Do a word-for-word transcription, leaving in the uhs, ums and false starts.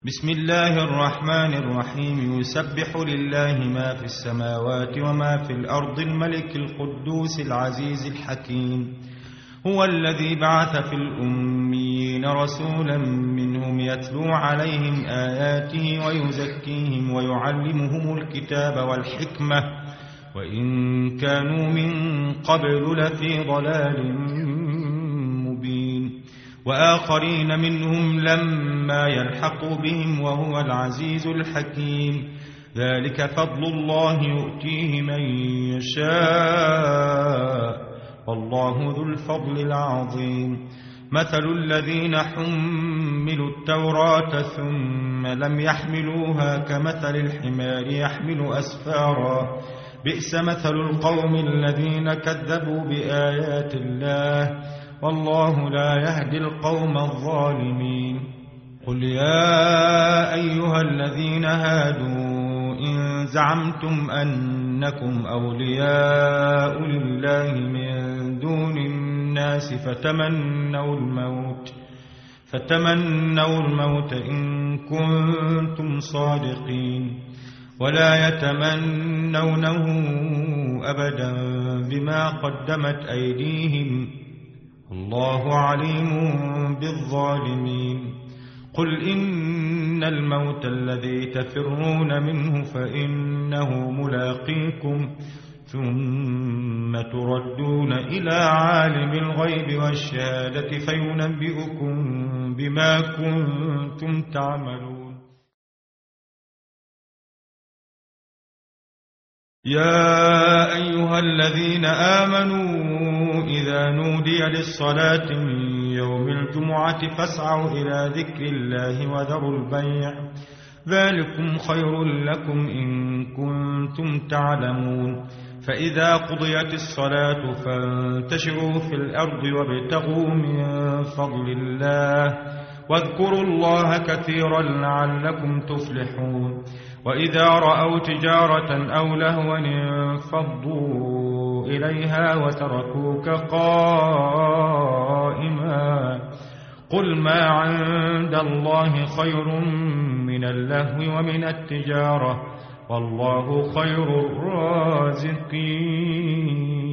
بسم الله الرحمن الرحيم. يسبح لله ما في السماوات وما في الأرض الملك القدوس العزيز الحكيم. هو الذي بعث في الأميين رسولا منهم يتلو عليهم آياته ويزكيهم ويعلمهم الكتاب والحكمة وإن كانوا من قبل لفي ضلال مبين، وآخرين منهم لما يلحقوا بهم وهو العزيز الحكيم. ذلك فضل الله يؤتيه من يشاء والله ذو الفضل العظيم. مثل الذين حملوا التوراة ثم لم يحملوها كمثل الحمار يحمل أسفارا، بئس مثل القوم الذين كذبوا بآيات الله والله لا يهدي القوم الظالمين. قل يا أيها الذين هادوا إن زعمتم أنكم أولياء لله من دون الناس فتمنوا الموت فتمنوا الموت إن كنتم صادقين، ولا يتمنونه أبدا بما قدمت أيديهم الله عليم بالظالمين. قل إن الموت الذي تفرون منه فإنه ملاقيكم ثم تردون إلى عالم الغيب والشهادة فينبئكم بما كنتم تعملون. يا أيها الذين آمنوا إذا نودي للصلاة من يوم الجمعة فاسعوا إلى ذكر الله وذروا البيع، ذلكم خير لكم إن كنتم تعلمون. فإذا قضيت الصلاة فانتشروا في الأرض وابتغوا من فضل الله واذكروا الله كثيرا لعلكم تفلحون. وإذا رأوا تجارة أو لهوا انفضوا إليها وتركوك قائما، قل ما عند الله خير من اللهو ومن التجارة والله خير الرازقين.